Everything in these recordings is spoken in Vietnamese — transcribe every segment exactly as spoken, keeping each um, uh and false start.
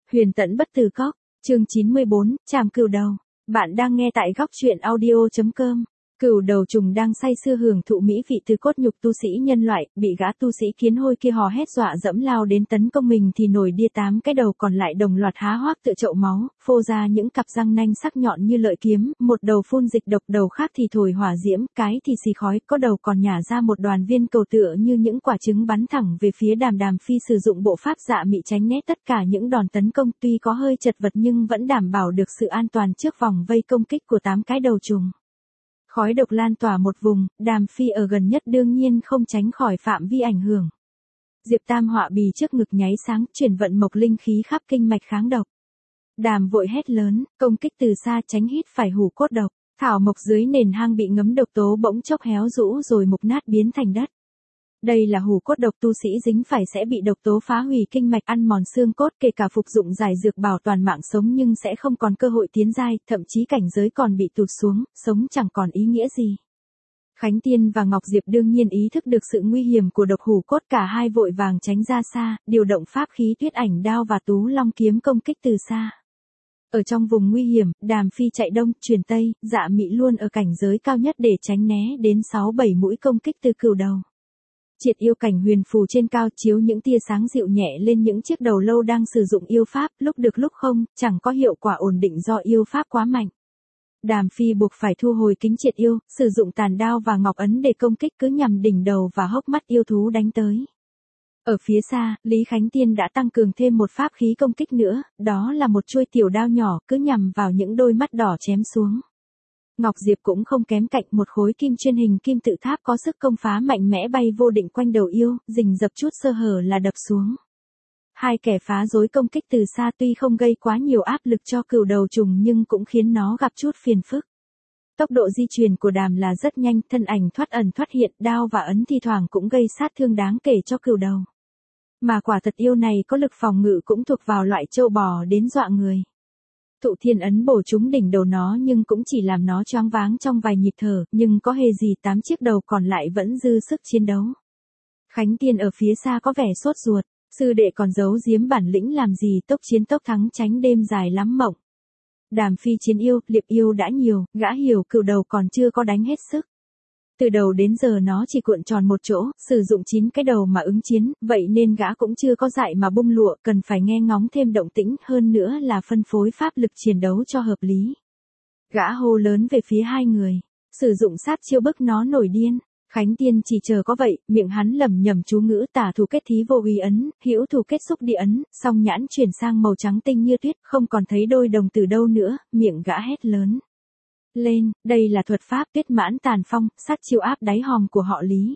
Huyền tẫn bất tử cóc, chương chín mươi bốn, trảm cừu đầu. Bạn đang nghe tại góc truyện audio.com. Cừu đầu trùng đang say sưa hưởng thụ mỹ vị từ cốt nhục tu sĩ nhân loại, bị gã tu sĩ kiến hôi kia hò hét dọa dẫm lao đến tấn công mình thì nổi điên tám cái đầu còn lại đồng loạt há hoác tựa chậu máu, phô ra những cặp răng nanh sắc nhọn như lợi kiếm, một đầu phun dịch độc, đầu khác thì thổi hỏa diễm, cái thì xì khói, có đầu còn nhả ra một đoàn viên cầu tựa như những quả trứng bắn thẳng về phía Đàm Đàm Phi sử dụng bộ pháp dạ mị tránh né tất cả những đòn tấn công, tuy có hơi chật vật nhưng vẫn đảm bảo được sự an toàn trước vòng vây công kích của tám cái đầu trùng. Khói độc lan tỏa một vùng, Đàm Phi ở gần nhất đương nhiên không tránh khỏi phạm vi ảnh hưởng. Diệp Tam họa bì trước ngực nháy sáng, chuyển vận mộc linh khí khắp kinh mạch kháng độc. Đàm vội hét lớn, công kích từ xa tránh hít phải hủ cốt độc. Thảo mộc dưới nền hang bị ngấm độc tố bỗng chốc héo rũ rồi mục nát biến thành đất. Đây là hủ cốt độc, tu sĩ dính phải sẽ bị độc tố phá hủy kinh mạch, ăn mòn xương cốt, kể cả phục dụng giải dược bảo toàn mạng sống nhưng sẽ không còn cơ hội tiến giai, thậm chí cảnh giới còn bị tụt xuống, sống chẳng còn ý nghĩa gì. Khánh Tiên và Ngọc Diệp đương nhiên ý thức được sự nguy hiểm của độc hủ cốt, cả hai vội vàng tránh ra xa, điều động pháp khí Tuyết Ảnh Đao và Tú Long kiếm công kích từ xa. Ở trong vùng nguy hiểm, Đàm Phi chạy đông, truyền tây, dạ mị luôn ở cảnh giới cao nhất để tránh né đến sáu bảy mũi công kích từ cừu đầu. Triệt yêu cảnh huyền phù trên cao chiếu những tia sáng dịu nhẹ lên những chiếc đầu lâu đang sử dụng yêu pháp, lúc được lúc không, chẳng có hiệu quả ổn định do yêu pháp quá mạnh. Đàm Phi buộc phải thu hồi kính triệt yêu, sử dụng tàn đao và ngọc ấn để công kích cứ nhằm đỉnh đầu và hốc mắt yêu thú đánh tới. Ở phía xa, Lý Khánh Tiên đã tăng cường thêm một pháp khí công kích nữa, đó là một chuôi tiểu đao nhỏ cứ nhằm vào những đôi mắt đỏ chém xuống. Ngọc Diệp cũng không kém cạnh, một khối kim chuyên hình kim tự tháp có sức công phá mạnh mẽ bay vô định quanh đầu yêu, rình rập chút sơ hở là đập xuống. Hai kẻ phá rối công kích từ xa tuy không gây quá nhiều áp lực cho cừu đầu trùng nhưng cũng khiến nó gặp chút phiền phức. Tốc độ di chuyển của Đàm là rất nhanh, thân ảnh thoát ẩn thoát hiện, đao và ấn thi thoảng cũng gây sát thương đáng kể cho cừu đầu. Mà quả thật yêu này có lực phòng ngự cũng thuộc vào loại trâu bò đến dọa người. Tụ thiên ấn bổ trúng đỉnh đầu nó nhưng cũng chỉ làm nó choáng váng trong vài nhịp thở, nhưng có hề gì tám chiếc đầu còn lại vẫn dư sức chiến đấu. Khánh Tiên ở phía xa có vẻ sốt ruột, sư đệ còn giấu giếm bản lĩnh làm gì, tốc chiến tốc thắng tránh đêm dài lắm mộng. Đàm Phi chiến yêu, liệp yêu đã nhiều, gã hiểu cừu đầu còn chưa có đánh hết sức. Từ đầu đến giờ nó chỉ cuộn tròn một chỗ, sử dụng chín cái đầu mà ứng chiến, vậy nên gã cũng chưa có dại mà bung lụa, cần phải nghe ngóng thêm động tĩnh, hơn nữa là phân phối pháp lực chiến đấu cho hợp lý. Gã hô lớn về phía hai người, sử dụng sát chiêu bức nó nổi điên. Khánh Tiên chỉ chờ có vậy, miệng hắn lẩm nhẩm chú ngữ tả thủ kết thí vô uy ấn, hữu thủ kết xúc địa ấn, song nhãn chuyển sang màu trắng tinh như tuyết, không còn thấy đôi đồng từ đâu nữa, miệng gã hét lớn lên, đây là thuật pháp Tuyết Mãn Tàn Phong, sát chiêu áp đáy hòm của họ Lý.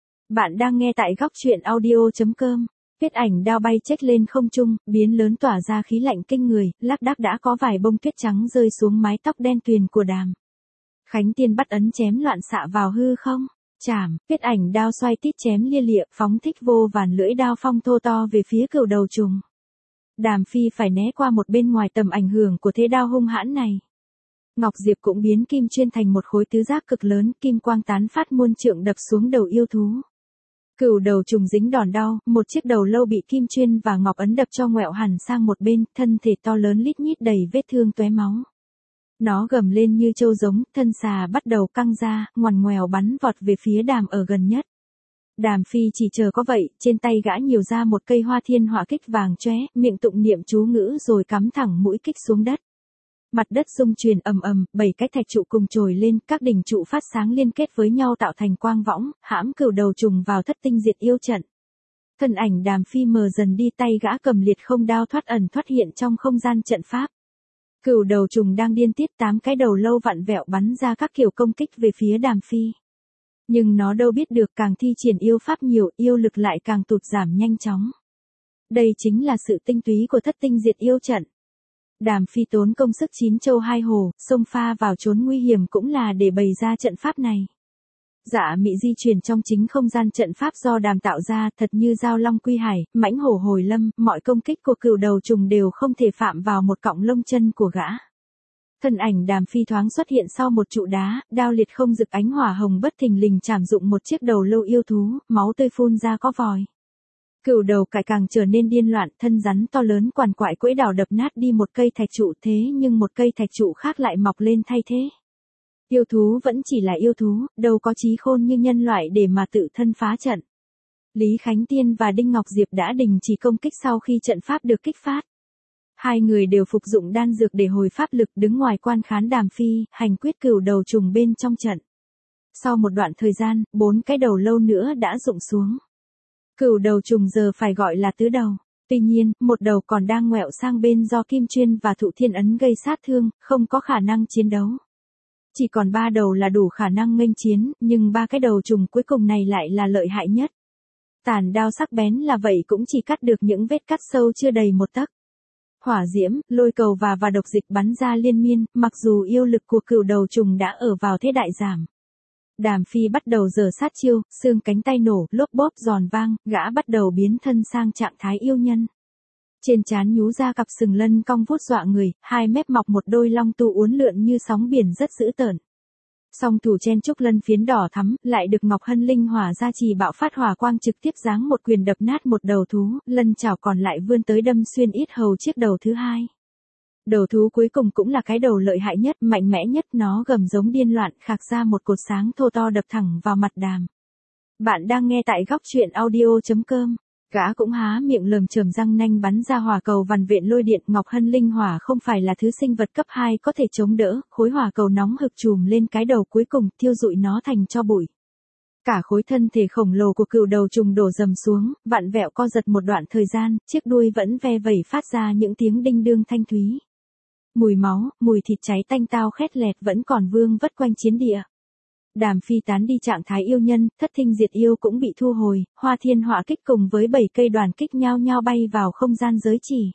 Bạn đang nghe tại góc truyện audio.com. Tuyết Ảnh Đao bay chếch lên không trung, biến lớn tỏa ra khí lạnh kinh người, lác đác đã có vài bông tuyết trắng rơi xuống mái tóc đen tuyền của Đàm. Khánh Tiên bắt ấn chém loạn xạ vào hư không. Chảm, Tuyết Ảnh Đao xoay tít chém lia lịa, phóng thích vô vàn lưỡi đao phong thô to về phía cừu đầu trùng. Đàm Phi phải né qua một bên ngoài tầm ảnh hưởng của thế đao hung hãn này. Ngọc Diệp cũng biến kim chuyên thành một khối tứ giác cực lớn, kim quang tán phát muôn trượng đập xuống đầu yêu thú. Cừu đầu trùng dính đòn đau, một chiếc đầu lâu bị kim chuyên và ngọc ấn đập cho ngoẹo hẳn sang một bên, thân thể to lớn lít nhít đầy vết thương tóe máu. Nó gầm lên như trâu giống, thân xà bắt đầu căng ra, ngoằn ngoèo bắn vọt về phía Đàm ở gần nhất. Đàm Phi chỉ chờ có vậy, trên tay gã nhiều ra một cây hoa thiên hỏa kích vàng chóe, miệng tụng niệm chú ngữ rồi cắm thẳng mũi kích xuống đất. Mặt đất rung truyền ầm ầm, bảy cái thạch trụ cùng trồi lên, các đỉnh trụ phát sáng liên kết với nhau tạo thành quang võng, hãm cừu đầu trùng vào thất tinh diệt yêu trận. Thân ảnh Đàm Phi mờ dần đi, tay gã cầm liệt không đao thoát ẩn thoát hiện trong không gian trận pháp. Cừu đầu trùng đang điên tiết, tám cái đầu lâu vặn vẹo bắn ra các kiểu công kích về phía Đàm Phi. Nhưng nó đâu biết được càng thi triển yêu pháp nhiều, yêu lực lại càng tụt giảm nhanh chóng. Đây chính là sự tinh túy của thất tinh diệt yêu trận. Đàm Phi tốn công sức chín châu hai hồ, xông pha vào trốn nguy hiểm cũng là để bày ra trận pháp này. Dạ mị di chuyển trong chính không gian trận pháp do Đàm tạo ra, thật như giao long quy hải, mãnh hổ hồi lâm, mọi công kích của cừu đầu trùng đều không thể phạm vào một cọng lông chân của gã. Thân ảnh Đàm Phi thoáng xuất hiện sau một trụ đá, đao liệt không rực ánh hỏa hồng bất thình lình chảm dụng một chiếc đầu lâu yêu thú, máu tươi phun ra có vòi. Cửu đầu cải càng trở nên điên loạn, thân rắn to lớn quằn quại quẫy đảo đập nát đi một cây thạch trụ, thế nhưng một cây thạch trụ khác lại mọc lên thay thế. Yêu thú vẫn chỉ là yêu thú, đâu có trí khôn như nhân loại để mà tự thân phá trận. Lý Khánh Tiên và Đinh Ngọc Diệp đã đình chỉ công kích sau khi trận pháp được kích phát. Hai người đều phục dụng đan dược để hồi pháp lực, đứng ngoài quan khán Đàm Phi hành quyết cửu đầu trùng bên trong trận. Sau một đoạn thời gian, bốn cái đầu lâu nữa đã rụng xuống. Cửu đầu trùng giờ phải gọi là tứ đầu. Tuy nhiên, một đầu còn đang ngoẹo sang bên do Kim Chuyên và Thụ Thiên Ấn gây sát thương, không có khả năng chiến đấu. Chỉ còn ba đầu là đủ khả năng nghênh chiến, nhưng ba cái đầu trùng cuối cùng này lại là lợi hại nhất. Tàn đao sắc bén là vậy cũng chỉ cắt được những vết cắt sâu chưa đầy một tấc. Hỏa diễm, lôi cầu và và độc dịch bắn ra liên miên, mặc dù yêu lực của cửu đầu trùng đã ở vào thế đại giảm. Đàm Phi bắt đầu giở sát chiêu, xương cánh tay nổ, lốp bốp giòn vang, gã bắt đầu biến thân sang trạng thái yêu nhân. Trên trán nhú ra cặp sừng lân cong vuốt dọa người, hai mép mọc một đôi long tu uốn lượn như sóng biển rất dữ tợn. Song thủ chen trúc lân phiến đỏ thắm, lại được Ngọc Hân Linh hỏa gia trì bạo phát hỏa quang trực tiếp giáng một quyền đập nát một đầu thú, lân chảo còn lại vươn tới đâm xuyên yết hầu chiếc đầu thứ hai. Đầu thú cuối cùng cũng là cái đầu lợi hại nhất, mạnh mẽ nhất, nó gầm giống điên loạn, khạc ra một cột sáng thô to đập thẳng vào mặt Đàm. Bạn đang nghe tại góc truyện audio chấm com. Gã cũng há miệng lờm chởm răng nanh bắn ra hỏa cầu vằn vện lôi điện. Ngọc Hân Linh hỏa không phải là thứ sinh vật cấp hai có thể chống đỡ, khối hỏa cầu nóng hực chùm lên cái đầu cuối cùng, thiêu rụi nó thành tro bụi. Cả khối thân thể khổng lồ của cửu đầu trùng đổ dầm xuống, vặn vẹo co giật một đoạn thời gian, chiếc đuôi vẫn ve vẩy phát ra những tiếng đinh đương thanh thúy. Mùi máu, mùi thịt cháy tanh tao khét lẹt vẫn còn vương vất quanh chiến địa. Đàm Phi tán đi trạng thái yêu nhân, thất tinh diệt yêu cũng bị thu hồi, Hoa Thiên Họa kích cùng với bảy cây đoàn kích nhao nhao bay vào không gian giới chỉ.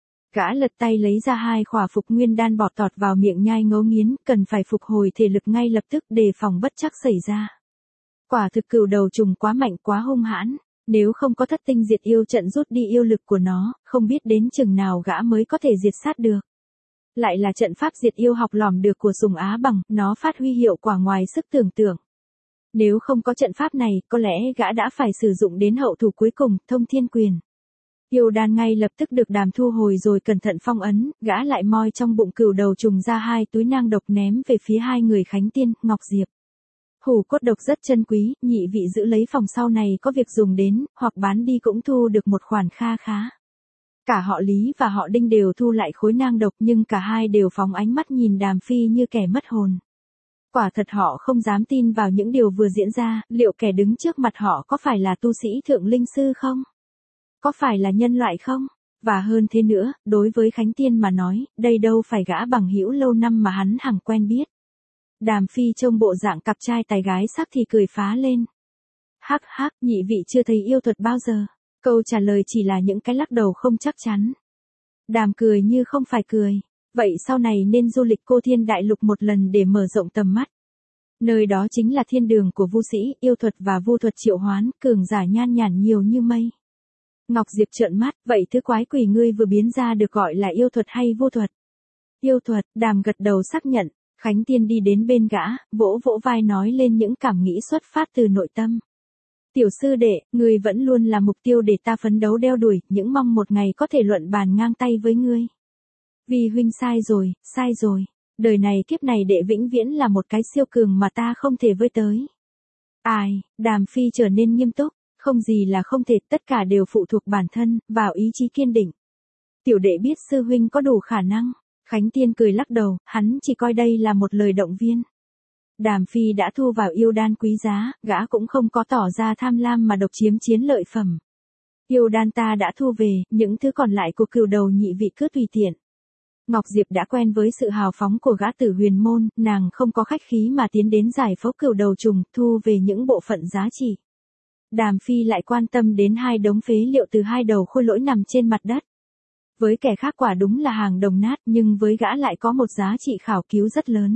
Gã lật tay lấy ra hai khỏa phục nguyên đan bọt tọt vào miệng nhai ngấu nghiến, cần phải phục hồi thể lực ngay lập tức đề phòng bất trắc xảy ra. Quả thực cửu đầu trùng quá mạnh quá hung hãn, nếu không có thất tinh diệt yêu trận rút đi yêu lực của nó, không biết đến chừng nào gã mới có thể diệt sát được. Lại là trận pháp diệt yêu học lỏm được của Sùng Á Bằng, nó phát huy hiệu quả ngoài sức tưởng tượng. Nếu không có trận pháp này, có lẽ gã đã phải sử dụng đến hậu thủ cuối cùng, Thông Thiên Quyền. Yêu đan ngay lập tức được Đàm thu hồi rồi cẩn thận phong ấn, gã lại moi trong bụng cửu đầu trùng ra hai túi nang độc ném về phía hai người Khánh Tiên, Ngọc Diệp. Hủ cốt độc rất chân quý, nhị vị giữ lấy phòng sau này có việc dùng đến, hoặc bán đi cũng thu được một khoản kha khá. Cả họ Lý và họ Đinh đều thu lại khối nang độc, nhưng cả hai đều phóng ánh mắt nhìn Đàm Phi như kẻ mất hồn. Quả thật họ không dám tin vào những điều vừa diễn ra, liệu kẻ đứng trước mặt họ có phải là tu sĩ thượng linh sư không? Có phải là nhân loại không? Và hơn thế nữa, đối với Khánh Tiên mà nói, đây đâu phải gã bằng hữu lâu năm mà hắn hằng quen biết. Đàm Phi trông bộ dạng cặp trai tài gái sắc thì cười phá lên. Hắc hắc, nhị vị chưa thấy yêu thuật bao giờ. Câu trả lời chỉ là những cái lắc đầu không chắc chắn. Đàm cười như không phải cười. Vậy sau này nên du lịch Cô Thiên Đại Lục một lần để mở rộng tầm mắt. Nơi đó chính là thiên đường của vu sĩ, yêu thuật và vu thuật triệu hoán, cường giả nhan nhản nhiều như mây. Ngọc Diệp trợn mắt, vậy thứ quái quỷ ngươi vừa biến ra được gọi là yêu thuật hay vu thuật? Yêu thuật, Đàm gật đầu xác nhận. Khánh Tiên đi đến bên gã, vỗ vỗ vai nói lên những cảm nghĩ xuất phát từ nội tâm. Tiểu sư đệ, ngươi vẫn luôn là mục tiêu để ta phấn đấu đeo đuổi, những mong một ngày có thể luận bàn ngang tay với ngươi. Vì huynh sai rồi, sai rồi. Đời này kiếp này đệ vĩnh viễn là một cái siêu cường mà ta không thể với tới. Ai, Đàm Phi trở nên nghiêm túc, không gì là không thể, tất cả đều phụ thuộc bản thân, vào ý chí kiên định. Tiểu đệ biết sư huynh có đủ khả năng. Khánh Tiên cười lắc đầu, hắn chỉ coi đây là một lời động viên. Đàm Phi đã thu vào yêu đan quý giá, gã cũng không có tỏ ra tham lam mà độc chiếm chiến lợi phẩm. Yêu đan ta đã thu về, những thứ còn lại của cửu đầu nhị vị cứ tùy tiện. Ngọc Diệp đã quen với sự hào phóng của gã Tử Huyền môn, nàng không có khách khí mà tiến đến giải phẫu cửu đầu trùng, thu về những bộ phận giá trị. Đàm Phi lại quan tâm đến hai đống phế liệu từ hai đầu khôi lỗi nằm trên mặt đất. Với kẻ khác quả đúng là hàng đồng nát, nhưng với gã lại có một giá trị khảo cứu rất lớn.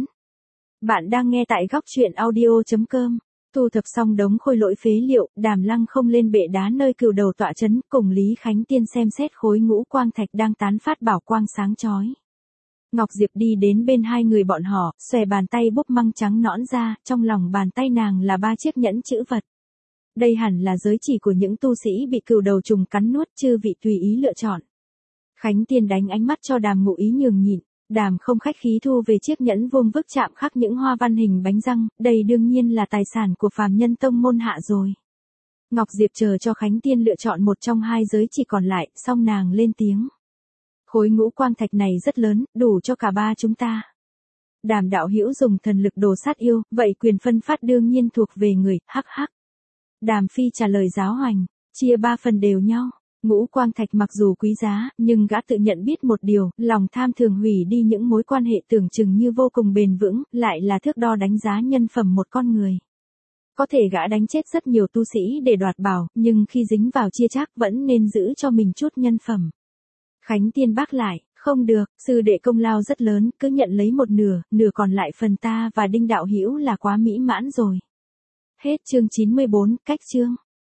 Bạn đang nghe tại góc truyện audio chấm com. Thu thập xong đống khôi lỗi phế liệu, Đàm Lăng không lên bệ đá nơi cửu đầu tọa trấn, cùng Lý Khánh Tiên xem xét khối ngũ quang thạch đang tán phát bảo quang sáng chói. Ngọc Diệp đi đến bên hai người bọn họ, xòe bàn tay búp măng trắng nõn ra, trong lòng bàn tay nàng là ba chiếc nhẫn chữ vật. Đây hẳn là giới chỉ của những tu sĩ bị cừu đầu trùng cắn nuốt, chư vị tùy ý lựa chọn. Khánh Tiên đánh ánh mắt cho Đàm Ngụ Ý nhường nhịn, Đàm không khách khí thu về chiếc nhẫn vuông vức chạm khắc những hoa văn hình bánh răng, đây đương nhiên là tài sản của phàm nhân tông môn hạ rồi. Ngọc Diệp chờ cho Khánh Tiên lựa chọn một trong hai giới chỉ còn lại, xong nàng lên tiếng. Khối ngũ quang thạch này rất lớn, đủ cho cả ba chúng ta. Đàm đạo hữu dùng thần lực đồ sát yêu, vậy quyền phân phát đương nhiên thuộc về người, hắc hắc. Đàm Phi trả lời giáo hoành, chia ba phần đều nhau. Ngũ quang thạch mặc dù quý giá, nhưng gã tự nhận biết một điều, lòng tham thường hủy đi những mối quan hệ tưởng chừng như vô cùng bền vững, lại là thước đo đánh giá nhân phẩm một con người. Có thể gã đánh chết rất nhiều tu sĩ để đoạt bảo, nhưng khi dính vào chia chác vẫn nên giữ cho mình chút nhân phẩm. Khánh Tiên bác lại, không được, sư đệ công lao rất lớn, cứ nhận lấy một nửa, nửa còn lại phần ta và Đinh đạo hữu là quá mỹ mãn rồi. Hết chương chín mươi bốn, cách chương.